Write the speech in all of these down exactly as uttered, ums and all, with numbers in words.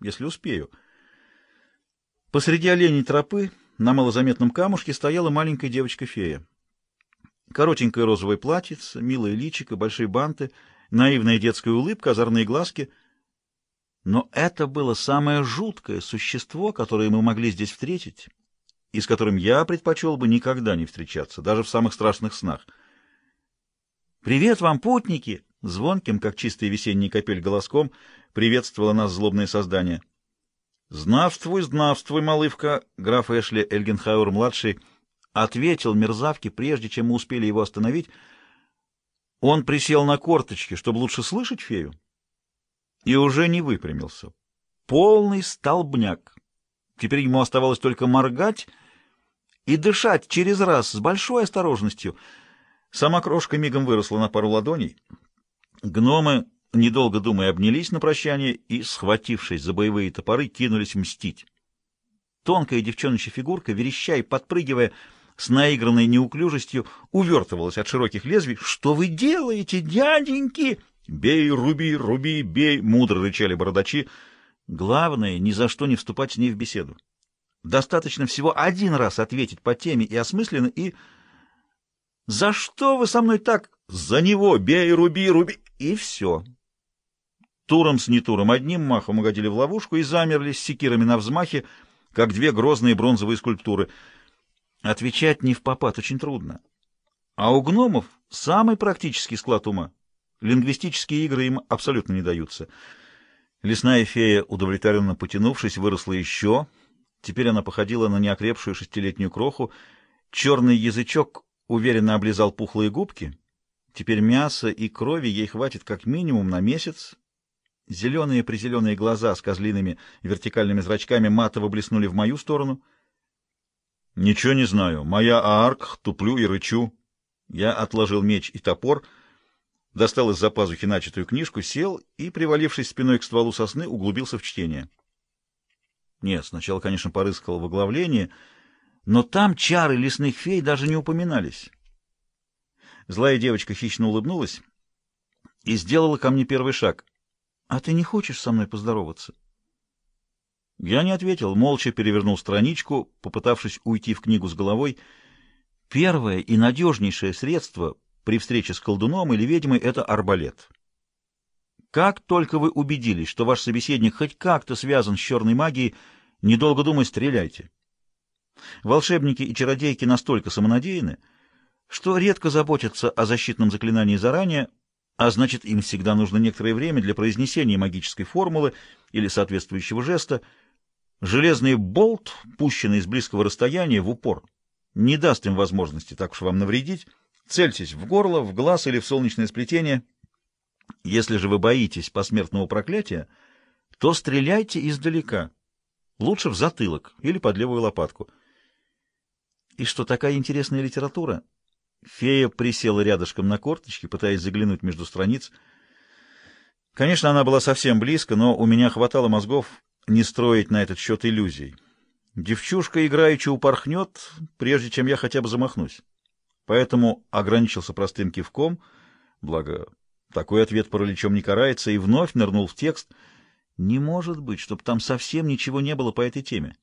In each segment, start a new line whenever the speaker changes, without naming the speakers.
если успею. Посреди оленей тропы на малозаметном камушке стояла маленькая девочка-фея. Коротенькое розовое платьице, милое личико, большие банты, наивная детская улыбка, озорные глазки. Но это было самое жуткое существо, которое мы могли здесь встретить, и с которым я предпочел бы никогда не встречаться, даже в самых страшных снах. «Привет вам, путники!» — звонким, как чистый весенний капель, голоском приветствовало нас злобное создание. «Здравствуй, здравствуй, малывка!» — граф Эшли Эльгенхауэр-младший ответил мерзавке, прежде чем мы успели его остановить. Он присел на корточки, чтобы лучше слышать фею, и уже не выпрямился. Полный столбняк. Теперь ему оставалось только моргать и дышать через раз с большой осторожностью. Сама крошка мигом выросла на пару ладоней. Гномы, недолго думая, обнялись на прощание и, схватившись за боевые топоры, кинулись мстить. Тонкая девчоночья фигурка, вереща и подпрыгивая, с наигранной неуклюжестью увертывалась от широких лезвий. «Что вы делаете, дяденьки?» «Бей, руби, руби, бей!» — мудро рычали бородачи. Главное, ни за что не вступать с ней в беседу. Достаточно всего один раз ответить по теме и осмысленно, и... «За что вы со мной так?» «За него! Бей, руби, руби!» И все. Туром с нетуром одним махом угодили в ловушку и замерли с секирами на взмахе, как две грозные бронзовые скульптуры. Отвечать невпопад очень трудно. А у гномов самый практический склад ума. Лингвистические игры им абсолютно не даются. Лесная фея, удовлетворенно потянувшись, выросла еще. Теперь она походила на неокрепшую шестилетнюю кроху. Черный язычок уверенно облизал пухлые губки. Теперь мяса и крови ей хватит как минимум на месяц. Зеленые-призеленые глаза с козлиными вертикальными зрачками матово блеснули в мою сторону. «Ничего не знаю. Моя аарк, туплю и рычу». Я отложил меч и топор, достал из-за пазухи начатую книжку, сел и, привалившись спиной к стволу сосны, углубился в чтение. Нет, сначала, конечно, порыскал в оглавлении, но там чары лесных фей даже не упоминались. Злая девочка хищно улыбнулась и сделала ко мне первый шаг. «А ты не хочешь со мной поздороваться?» Я не ответил, молча перевернул страничку, попытавшись уйти в книгу с головой. Первое и надежнейшее средство при встрече с колдуном или ведьмой — это арбалет. Как только вы убедились, что ваш собеседник хоть как-то связан с черной магией, недолго думая, стреляйте. Волшебники и чародейки настолько самонадеянны, что редко заботятся о защитном заклинании заранее, а значит, им всегда нужно некоторое время для произнесения магической формулы или соответствующего жеста. Железный болт, пущенный с близкого расстояния в упор, не даст им возможности так уж вам навредить. Цельтесь в горло, в глаз или в солнечное сплетение. Если же вы боитесь посмертного проклятия, то стреляйте издалека, лучше в затылок или под левую лопатку. И что, такая интересная литература? Фея присела рядышком на корточки, пытаясь заглянуть между страниц. Конечно, она была совсем близко, но у меня хватало мозгов не строить на этот счет иллюзий. Девчушка играючи упорхнет, прежде чем я хотя бы замахнусь. Поэтому ограничился простым кивком, благо такой ответ параличом не карается, и вновь нырнул в текст. Не может быть, чтобы там совсем ничего не было по этой теме.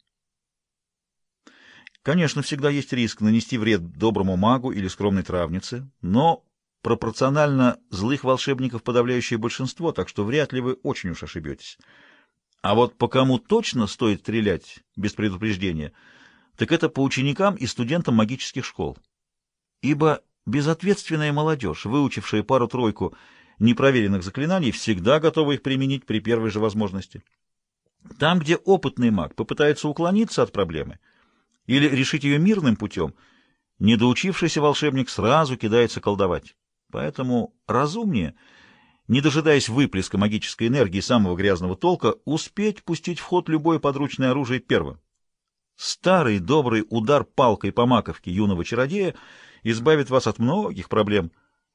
Конечно, всегда есть риск нанести вред доброму магу или скромной травнице, но пропорционально злых волшебников подавляющее большинство, так что вряд ли вы очень уж ошибетесь. А вот по кому точно стоит стрелять без предупреждения, так это по ученикам и студентам магических школ. Ибо безответственная молодежь, выучившая пару-тройку непроверенных заклинаний, всегда готова их применить при первой же возможности. Там, где опытный маг попытается уклониться от проблемы или решить ее мирным путем, недоучившийся волшебник сразу кидается колдовать. Поэтому разумнее, не дожидаясь выплеска магической энергии самого грязного толка, успеть пустить в ход любое подручное оружие первым. Старый добрый удар палкой по маковке юного чародея избавит вас от многих проблем.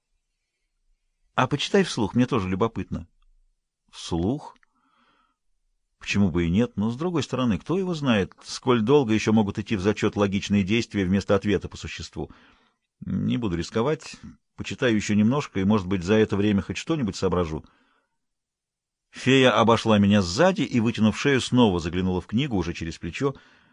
А почитай вслух, мне тоже любопытно. Вслух? Почему бы и нет? Но, с другой стороны, кто его знает, сколь долго еще могут идти в зачет логичные действия вместо ответа по существу. Не буду рисковать, почитаю еще немножко, и, может быть, за это время хоть что-нибудь соображу. Фея обошла меня сзади и, вытянув шею, снова заглянула в книгу уже через плечо.